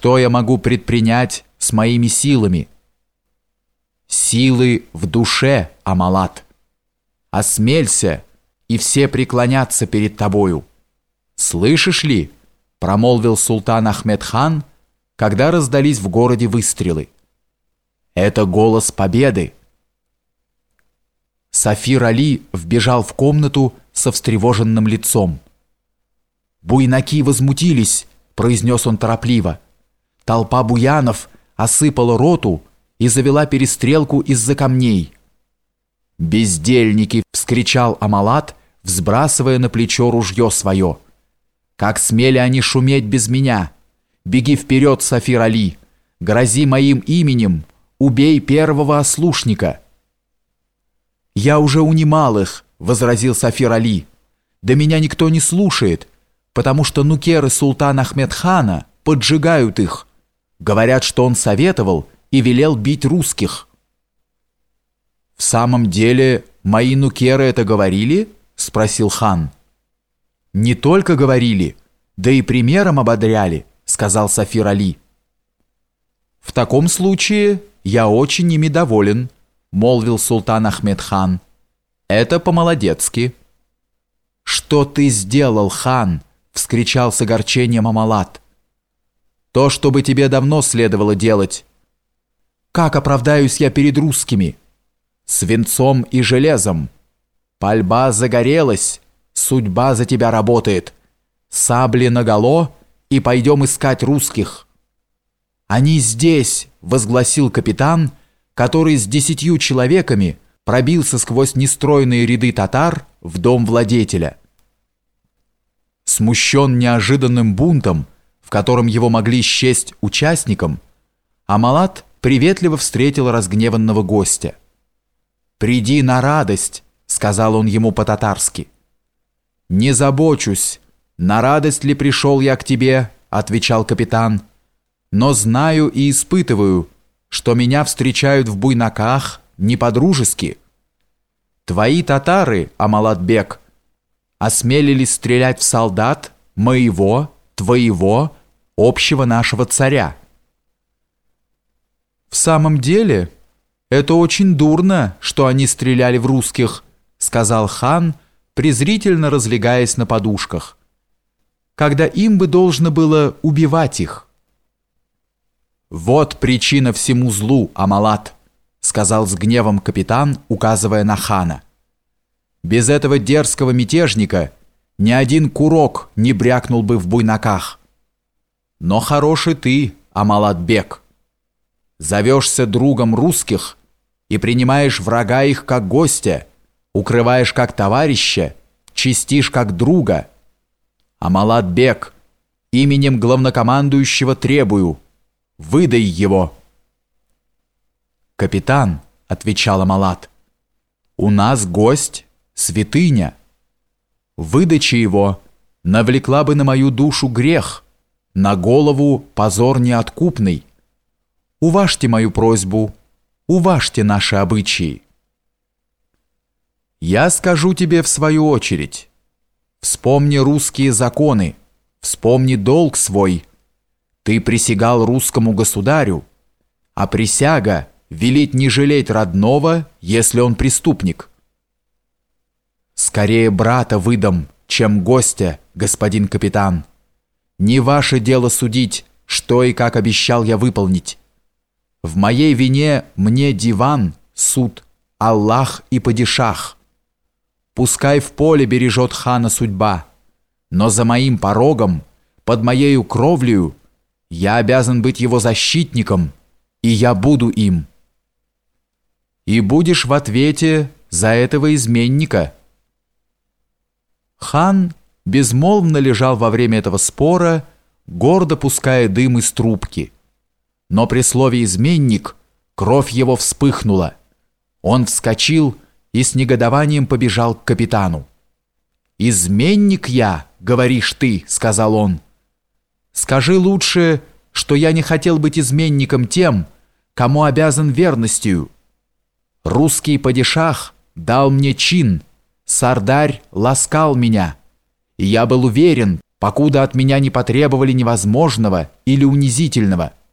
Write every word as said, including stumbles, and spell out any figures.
Что я могу предпринять с моими силами? Силы в душе, Амалат. Осмелься, и все преклонятся перед тобою. Слышишь ли, промолвил султан Ахмед-хан, когда раздались в городе выстрелы. Это голос победы. Сафир Али вбежал в комнату со встревоженным лицом. «Буйнаки возмутились», — произнес он торопливо. Толпа буянов осыпала роту и завела перестрелку из-за камней. «Бездельники!» — вскричал Амалат, взбрасывая на плечо ружье свое. «Как смели они шуметь без меня! Беги вперед, Сафир Али! Грози моим именем! Убей первого ослушника!» «Я уже унимал их», — возразил Сафир Али. «Да меня никто не слушает, потому что нукеры султана Ахмед-хана поджигают их. Говорят, что он советовал и велел бить русских». «В самом деле, мои нукеры это говорили?» — спросил хан. «Не только говорили, да и примером ободряли», — сказал Сафир Али. «В таком случае я очень ими доволен», — молвил султан Ахмед-хан. «Это по-молодецки». «Что ты сделал, хан?» — вскричал с огорчением Амалат. «То, что бы тебе давно следовало делать». «Как оправдаюсь я перед русскими?» «Свинцом и железом. Пальба загорелась, судьба за тебя работает. Сабли наголо, и пойдем искать русских». «Они здесь», — возгласил капитан, который с десятью человеками пробился сквозь нестройные ряды татар в дом владетеля. Смущен неожиданным бунтом, в котором его могли счесть участником, Амалат приветливо встретил разгневанного гостя. «Приди на радость», — сказал он ему по-татарски. «Не забочусь, на радость ли пришел я к тебе», — отвечал капитан, «но знаю и испытываю, что меня встречают в буйнаках не по-дружески. Твои татары, Амалат-бек, осмелились стрелять в солдат моего, твоего, общего нашего царя». «В самом деле, это очень дурно, что они стреляли в русских», сказал хан, презрительно разлегаясь на подушках, «когда им бы должно было убивать их». «Вот причина всему злу, Амалат», сказал с гневом капитан, указывая на хана. «Без этого дерзкого мятежника ни один курок не брякнул бы в буйнаках. Но хороший ты, Амалат-бек. Зовешься другом русских и принимаешь врага их как гостя, укрываешь как товарища, чистишь как друга. Амалат-бек, именем главнокомандующего требую, выдай его». «Капитан», — отвечал Амалат, — «у нас гость, святыня. Выдача его навлекла бы на мою душу грех, на голову позор неоткупный. Уважьте мою просьбу, уважьте наши обычаи». «Я скажу тебе в свою очередь. Вспомни русские законы, вспомни долг свой. Ты присягал русскому государю, а присяга велит не жалеть родного, если он преступник». «Скорее брата выдам, чем гостя, господин капитан. Не ваше дело судить, что и как обещал я выполнить. В моей вине мне диван, суд, Аллах и падишах. Пускай в поле бережет хана судьба, но за моим порогом, под моею кровлею, я обязан быть его защитником, и я буду им». «И будешь в ответе за этого изменника». Хан безмолвно лежал во время этого спора, гордо пуская дым из трубки. Но при слове «изменник» кровь его вспыхнула. Он вскочил и с негодованием побежал к капитану. «Изменник я, говоришь ты», — сказал он. «Скажи лучше, что я не хотел быть изменником тем, кому обязан верностью. Русский падишах дал мне чин, сардарь ласкал меня, и я был уверен, покуда от меня не потребовали невозможного или унизительного.